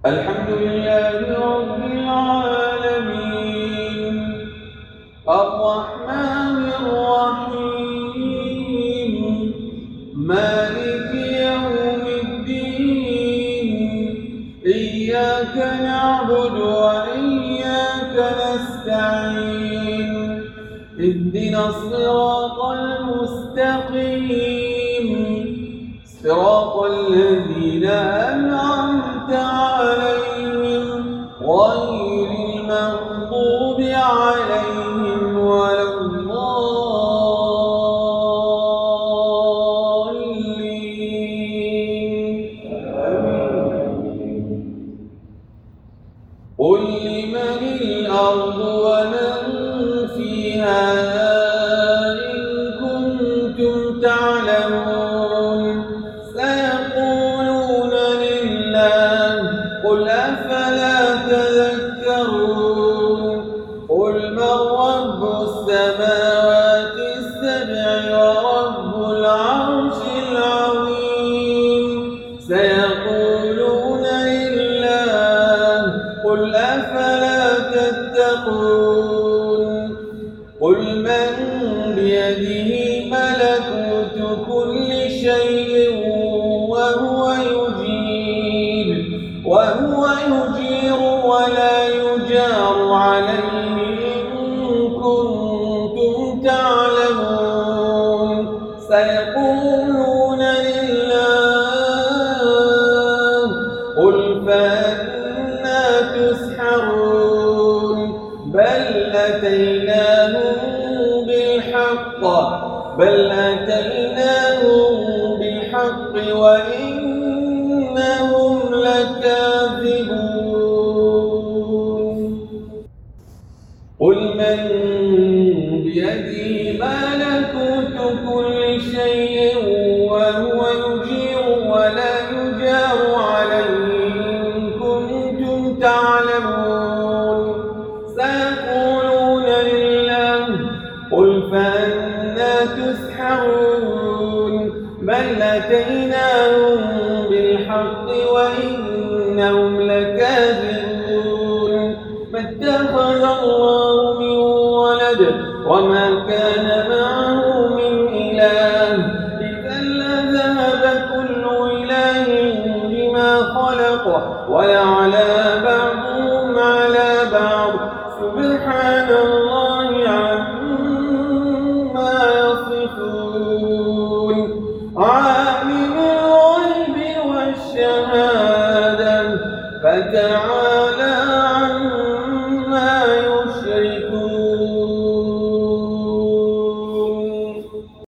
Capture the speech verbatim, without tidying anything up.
الحمد لله رب العالمين الرحمن الرحيم مالك يوم الدين إياك نعبد وإياك نستعين اهدنا الصراط المستقيم صراط الذين أنعمت عليهم غير المغضوب عليهم ولا الضالين. قل لمن الأرض ومن فيها إن كنتم تعلمون سيقولون لله قل أفلا تذكرون قل من رب السماوات السبع ورب العرش العظيم سيقولون لله قل أفلا تتقون قل من بيده ملكوت كل شيء وهو يجير وهو يجير ولا يجار عليه إن كنتم تعلمون سيقولون لله قل فأنى تسحرون بل أتيناهم بالحق بل أتيناهم بالحق وإنهم لكاذبون قل من بيده ملكوت كل شيء وهو يجير ولا يجار عليه إن كنتم تعلمون سيقولون لله قل فأنى تسحرون بل أتيناهم بالحق وإنهم لكاذبون ما اتخذ الله من ولد وما كان معه من إله إذا لذهب كل إله بما خلق ولعلى بعضهم على بعض سبحان الله عما يصفون عالم الغيب والشهادة فتعالى عما